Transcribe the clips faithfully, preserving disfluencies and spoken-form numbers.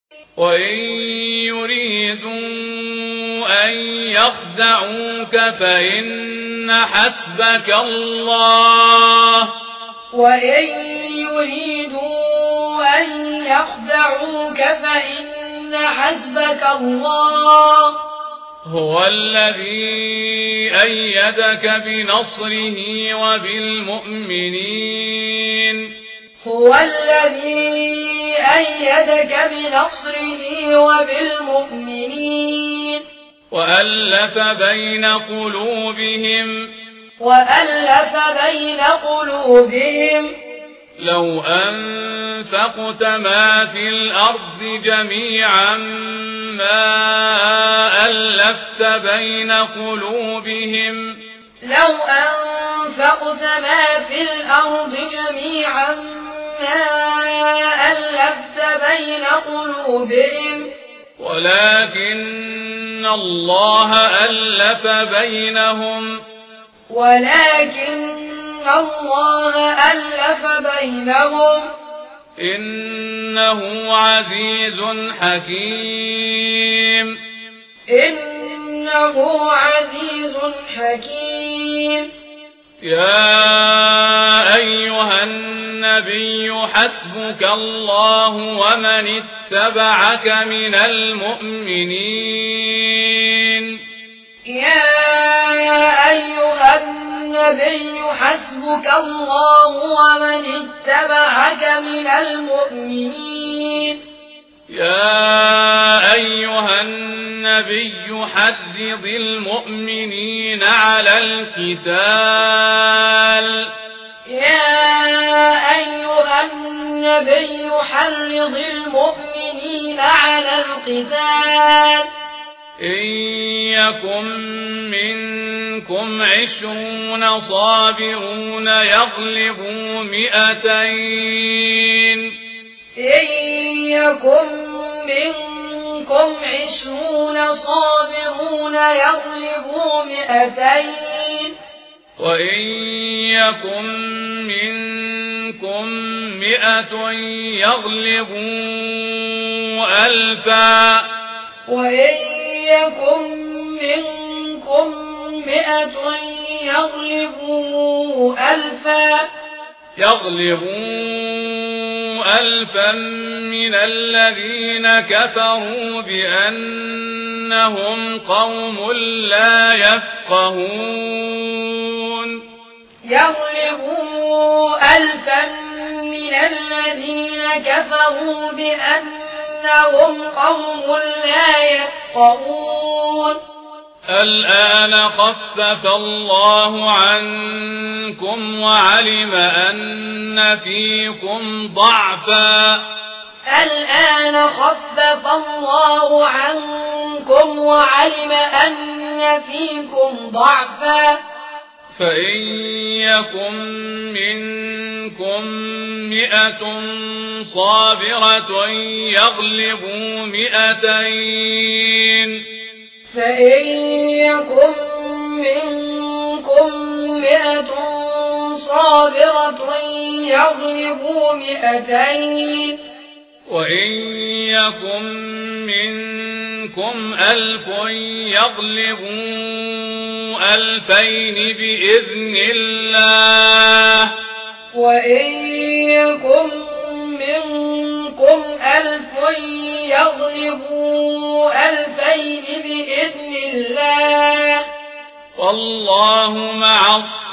وإن يريدوا أن يخدعوك فإن حسبك الله وإن يريدوا أن يخدعوك فإن حسبك الله هو الذي أيدك بنصره وبالمؤمنين هو الذي أيدك بنصره وبالمؤمنين وألف بين قلوبهم وألف بين قلوبهم لو أنفقت ما في الأرض جميعا ما ألفت بين قلوبهم لو أنفقت ما في الأرض جميعا ما ألفت بين قلوبهم ولكن الله ألف بينهم ولكن الله ألف بينهم إنه عزيز حكيم إنه عزيز حكيم يا أيها النبي حسبك الله ومن اتبعك من المؤمنين يا أيها النبي حسبك الله ومن اتبعك من المؤمنين يا أيها النبي حرض المؤمنين على القتال يا أيها النبي حرض المؤمنين على القتال إن يكن منكم عشرون صابرون يغلبوا مئتين إن يكن منكم عشرون صابرون يغلبوا مئتين وإن يكن منكم مئة يغلبوا ألفا وإن يكن منكم مئة يغلبوا ألفا يغلبوا ألفا من الذين كفروا بأنهم قوم لا يفقهون يغلبوا ألفا من الذين كفروا بأنهم قوم لا يفقهون الآن خفف الله عنكم وعلم أن فيكم ضعفا الآن خفف الله عنكم وعلم أن فيكم ضعفا فإن يكن منكم مئة صابرة يغلبوا مئتين فإن يكن منكم مئة صابرة يغلبوا مئتين وإن يكن منكم ألف يغلبوا ألفين بإذن الله وإن يكن منكم ألف يغلبوا ألفين بإذن الله والله مع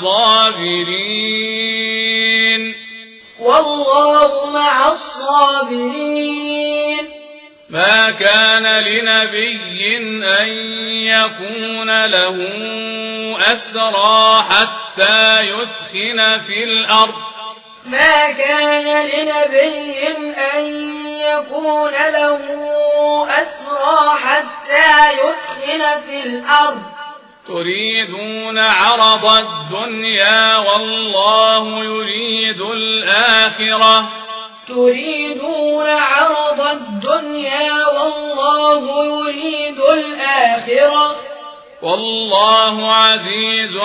الصابرين والله مع الصابرين ما كان لنبي أن يكون له أسرى حتى يسخن في الأرض ما كان لنبي أن يكون له أسرى حتى يسخن في الأرض تريدون عرض الدنيا والله يريد الآخرة تريدون عرض الدنيا والله يريد الآخرة والله عزيز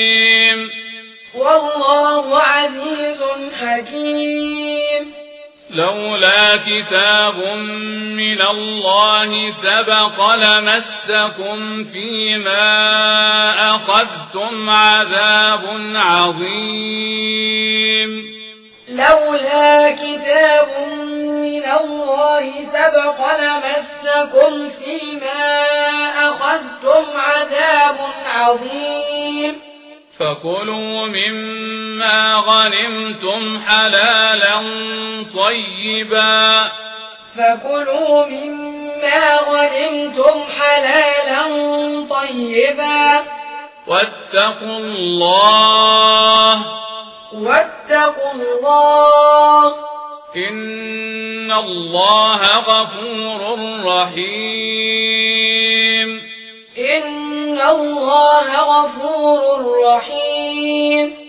حكيم والله عزيز حكيم لولا كتاب من الله سبق لمسكم فيما أخذتم عذاب عظيم لولا كتاب من الله سبق لمسكم فيما أخذتم عذاب عظيم فكلوا مما غنمتم حلالا طيبا فكلوا مما غنمتم حلالا طيبا واتقوا الله واتقوا الله إن الله غفور رحيم إن الله غفور رحيم